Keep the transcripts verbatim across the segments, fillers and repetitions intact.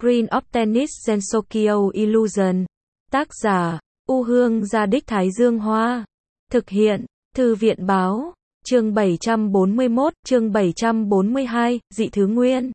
Screen of Tennis Gensokyo Illusion. Tác giả, U Hương Gia Đích Thái Dương Hoa. Thực hiện, Thư viện Báo. Chương bảy trăm bốn mươi mốt, chương bảy trăm bốn mươi hai, dị thứ nguyên.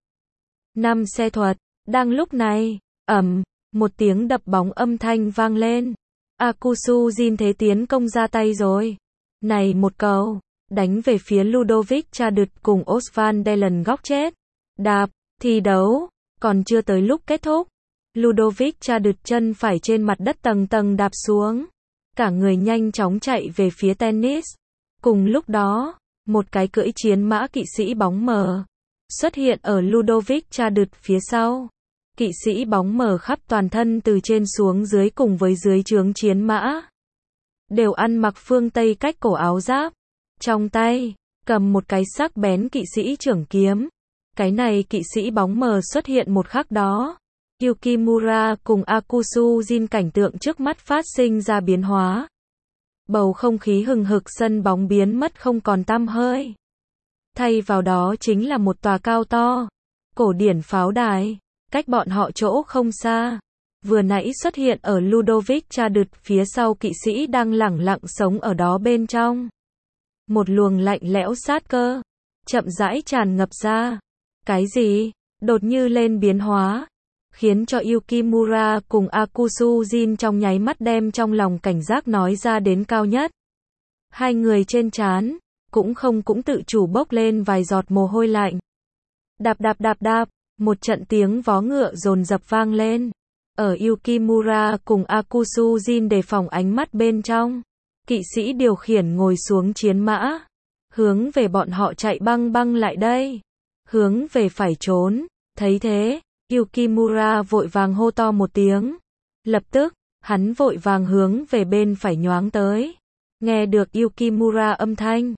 Năm xe thuật. Đang lúc này, ầm, một tiếng đập bóng âm thanh vang lên. Akusu Jin thế tiến công ra tay rồi. Này một cầu, đánh về phía Ludovic Chadut cùng Osvan Delen góc chết. Đạp, thi đấu, còn chưa tới lúc kết thúc. Ludovic Chadut chân phải trên mặt đất tầng tầng đạp xuống. Cả người nhanh chóng chạy về phía tennis. Cùng lúc đó, một cái cưỡi chiến mã kỵ sĩ bóng mờ xuất hiện ở Ludovic Chadut phía sau. Kỵ sĩ bóng mờ khắp toàn thân từ trên xuống dưới cùng với dưới trướng chiến mã. Đều ăn mặc phương Tây cách cổ áo giáp. Trong tay, cầm một cái sắc bén kỵ sĩ trưởng kiếm. Cái này kỵ sĩ bóng mờ xuất hiện một khắc đó. Yukimura cùng Akusu Jin cảnh tượng trước mắt phát sinh ra biến hóa. Bầu không khí hừng hực sân bóng biến mất không còn tăm hơi. Thay vào đó chính là một tòa cao to, cổ điển pháo đài, cách bọn họ chỗ không xa. Vừa nãy xuất hiện ở Ludovic Chadut phía sau kỵ sĩ đang lẳng lặng sống ở đó bên trong. Một luồng lạnh lẽo sát cơ, chậm rãi tràn ngập ra. Cái gì? Đột như lên biến hóa. Khiến cho Yukimura cùng Akusu Jin trong nháy mắt đem trong lòng cảnh giác nói ra đến cao nhất. Hai người trên trán, cũng không cũng tự chủ bốc lên vài giọt mồ hôi lạnh. Đạp đạp đạp đạp, một trận tiếng vó ngựa dồn dập vang lên. Ở Yukimura cùng Akusu Jin đề phòng ánh mắt bên trong. Kỵ sĩ điều khiển ngồi xuống chiến mã. Hướng về bọn họ chạy băng băng lại đây. Hướng về phải trốn, thấy thế. Yukimura vội vàng hô to một tiếng. Lập tức, hắn vội vàng hướng về bên phải nhoáng tới. Nghe được Yukimura âm thanh,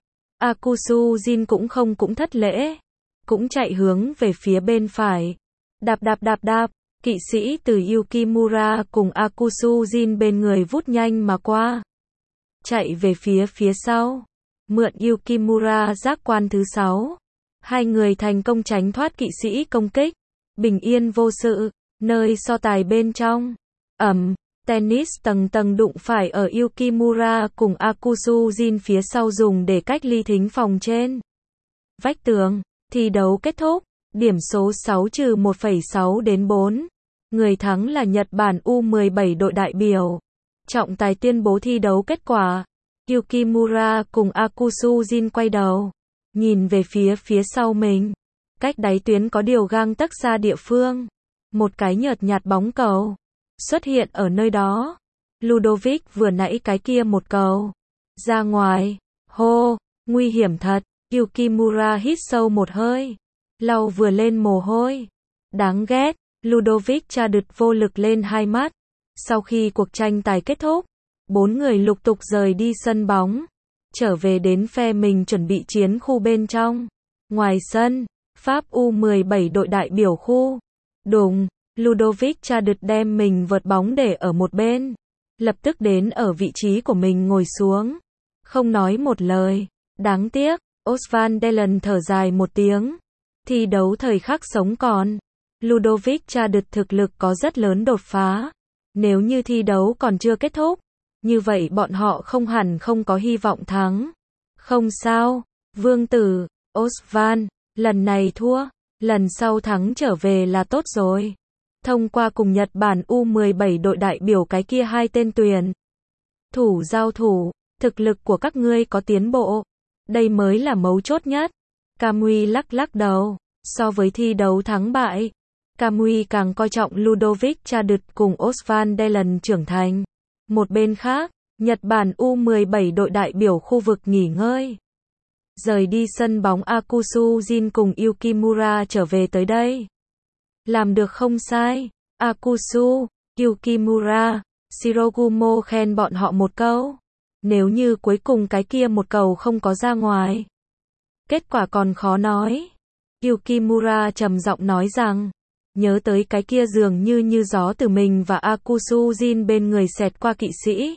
Akusu Jin cũng không cũng thất lễ. Cũng chạy hướng về phía bên phải. Đạp đạp đạp đạp, kỵ sĩ từ Yukimura cùng Akusu Jin bên người vút nhanh mà qua. Chạy về phía phía sau. Mượn Yukimura giác quan thứ sáu. Hai người thành công tránh thoát kỵ sĩ công kích. Bình yên vô sự, nơi so tài bên trong. Ầm, tennis tầng tầng đụng phải ở Yukimura cùng Akusu Jin phía sau dùng để cách ly thính phòng trên. Vách tường, thi đấu kết thúc, điểm số sáu trừ một phẩy sáu đến bốn. Người thắng là Nhật Bản U mười bảy đội đại biểu. Trọng tài tuyên bố thi đấu kết quả. Yukimura cùng Akusu Jin quay đầu, nhìn về phía phía sau mình. Cách đáy tuyến có điều gang tấc xa địa phương. Một cái nhợt nhạt bóng cầu xuất hiện ở nơi đó. Ludovic vừa nãy cái kia một cầu ra ngoài. Hô, nguy hiểm thật. Yukimura hít sâu một hơi, lau vừa lên mồ hôi. Đáng ghét. Ludovic Chadut vô lực lên hai mắt. Sau khi cuộc tranh tài kết thúc, bốn người lục tục rời đi sân bóng, trở về đến phe mình chuẩn bị chiến khu bên trong. Ngoài sân, Pháp U mười bảy đội đại biểu khu. Đùng, Ludovic Chadut đem mình vợt bóng để ở một bên. Lập tức đến ở vị trí của mình ngồi xuống. Không nói một lời. Đáng tiếc, Osvan Delen thở dài một tiếng. Thi đấu thời khắc sống còn. Ludovic Chadut thực lực có rất lớn đột phá. Nếu như thi đấu còn chưa kết thúc, như vậy bọn họ không hẳn không có hy vọng thắng. Không sao, vương tử, Osvan. Lần này thua, lần sau thắng trở về là tốt rồi. Thông qua cùng Nhật Bản U mười bảy đội đại biểu cái kia hai tên tuyển thủ giao thủ, thực lực của các ngươi có tiến bộ. Đây mới là mấu chốt nhất. Kamui lắc lắc đầu. So với thi đấu thắng bại, Kamui càng coi trọng Ludovic Chadut cùng Osvan Delen trưởng thành. Một bên khác, Nhật Bản U mười bảy đội đại biểu khu vực nghỉ ngơi. Rời đi sân bóng Akusu Jin cùng Yukimura trở về tới đây. Làm được không sai. Akusu, Yukimura, Shirogumo khen bọn họ một câu. Nếu như cuối cùng cái kia một cầu không có ra ngoài, kết quả còn khó nói. Yukimura trầm giọng nói rằng, nhớ tới cái kia dường như như gió từ mình và Akusu Jin bên người xẹt qua kỵ sĩ.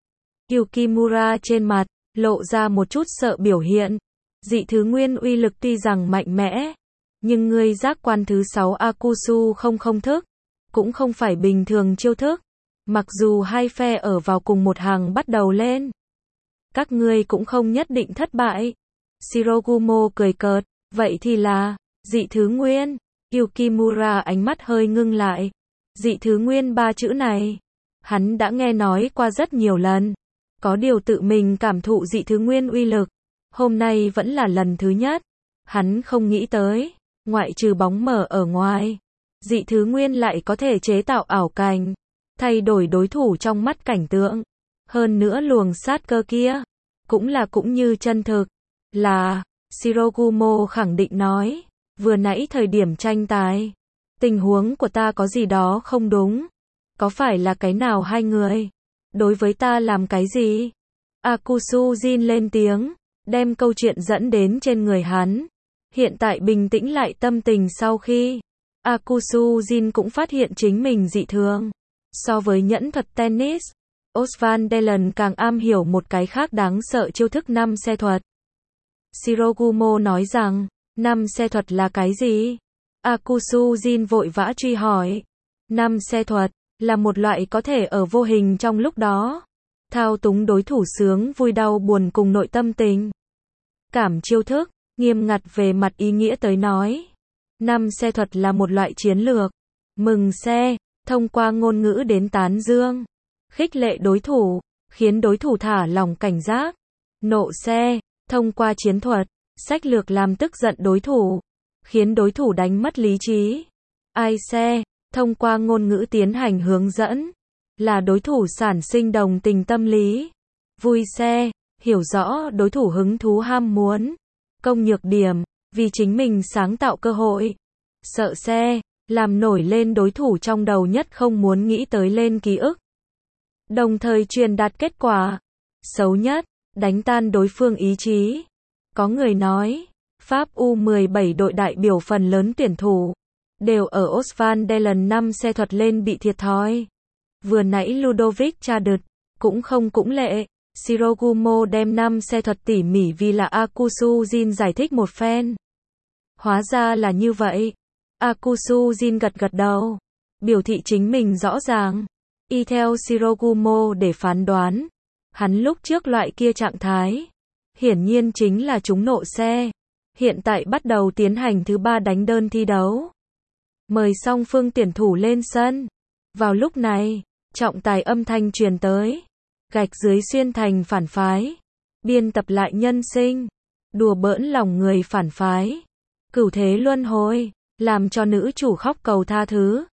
Yukimura trên mặt lộ ra một chút sợ biểu hiện. Dị thứ nguyên uy lực tuy rằng mạnh mẽ, nhưng ngươi giác quan thứ sáu Akusu không không thức, cũng không phải bình thường chiêu thức. Mặc dù hai phe ở vào cùng một hàng bắt đầu lên, các ngươi cũng không nhất định thất bại. Shirogumo cười cợt, vậy thì là dị thứ nguyên. Yukimura ánh mắt hơi ngưng lại. Dị thứ nguyên ba chữ này, hắn đã nghe nói qua rất nhiều lần. Có điều tự mình cảm thụ dị thứ nguyên uy lực, hôm nay vẫn là lần thứ nhất. Hắn không nghĩ tới, ngoại trừ bóng mờ ở ngoài, dị thứ nguyên lại có thể chế tạo ảo cảnh, thay đổi đối thủ trong mắt cảnh tượng. Hơn nữa luồng sát cơ kia, cũng là cũng như chân thực. Là, Shirogumo khẳng định nói, vừa nãy thời điểm tranh tài, tình huống của ta có gì đó không đúng. Có phải là cái nào hai người đối với ta làm cái gì? Akusu Jin lên tiếng, đem câu chuyện dẫn đến trên người hắn. Hiện tại bình tĩnh lại tâm tình sau khi Akusu Jin cũng phát hiện chính mình dị thường. So với nhẫn thuật tennis, Osvan Delen càng am hiểu một cái khác đáng sợ chiêu thức năm xe thuật. Shirogumo nói rằng, năm xe thuật là cái gì? Akusu Jin vội vã truy hỏi. Năm xe thuật là một loại có thể ở vô hình trong lúc đó thao túng đối thủ sướng vui đau buồn cùng nội tâm tình cảm chiêu thức. Nghiêm ngặt về mặt ý nghĩa tới nói, năm xe thuật là một loại chiến lược mừng xe, thông qua ngôn ngữ đến tán dương, khích lệ đối thủ, khiến đối thủ thả lỏng cảnh giác. Nộ xe, thông qua chiến thuật, sách lược làm tức giận đối thủ, khiến đối thủ đánh mất lý trí. Ai xe, thông qua ngôn ngữ tiến hành hướng dẫn, là đối thủ sản sinh đồng tình tâm lý. Vui xe, hiểu rõ đối thủ hứng thú ham muốn, công nhược điểm, vì chính mình sáng tạo cơ hội. Sợ xe, làm nổi lên đối thủ trong đầu nhất không muốn nghĩ tới lên ký ức, đồng thời truyền đạt kết quả. Xấu nhất, đánh tan đối phương ý chí. Có người nói, Pháp U mười bảy đội đại biểu phần lớn tuyển thủ đều ở Osvan Delen năm xe thuật lên bị thiệt thòi. Vừa nãy Ludovic Chadut cũng không cũng lệ. Shirogumo đem năm xe thuật tỉ mỉ vì là Akusu Jin giải thích một phen. Hóa ra là như vậy. Akusu Jin gật gật đầu, biểu thị chính mình rõ ràng. Y theo Shirogumo để phán đoán, hắn lúc trước loại kia trạng thái, hiển nhiên chính là chúng nộ xe. Hiện tại bắt đầu tiến hành thứ ba đánh đơn thi đấu. Mời song phương tuyển thủ lên sân. Vào lúc này, trọng tài âm thanh truyền tới. Gạch dưới xuyên thành phản phái. Biên tập lại nhân sinh. Đùa bỡn lòng người phản phái. Cửu thế luân hồi, làm cho nữ chủ khóc cầu tha thứ.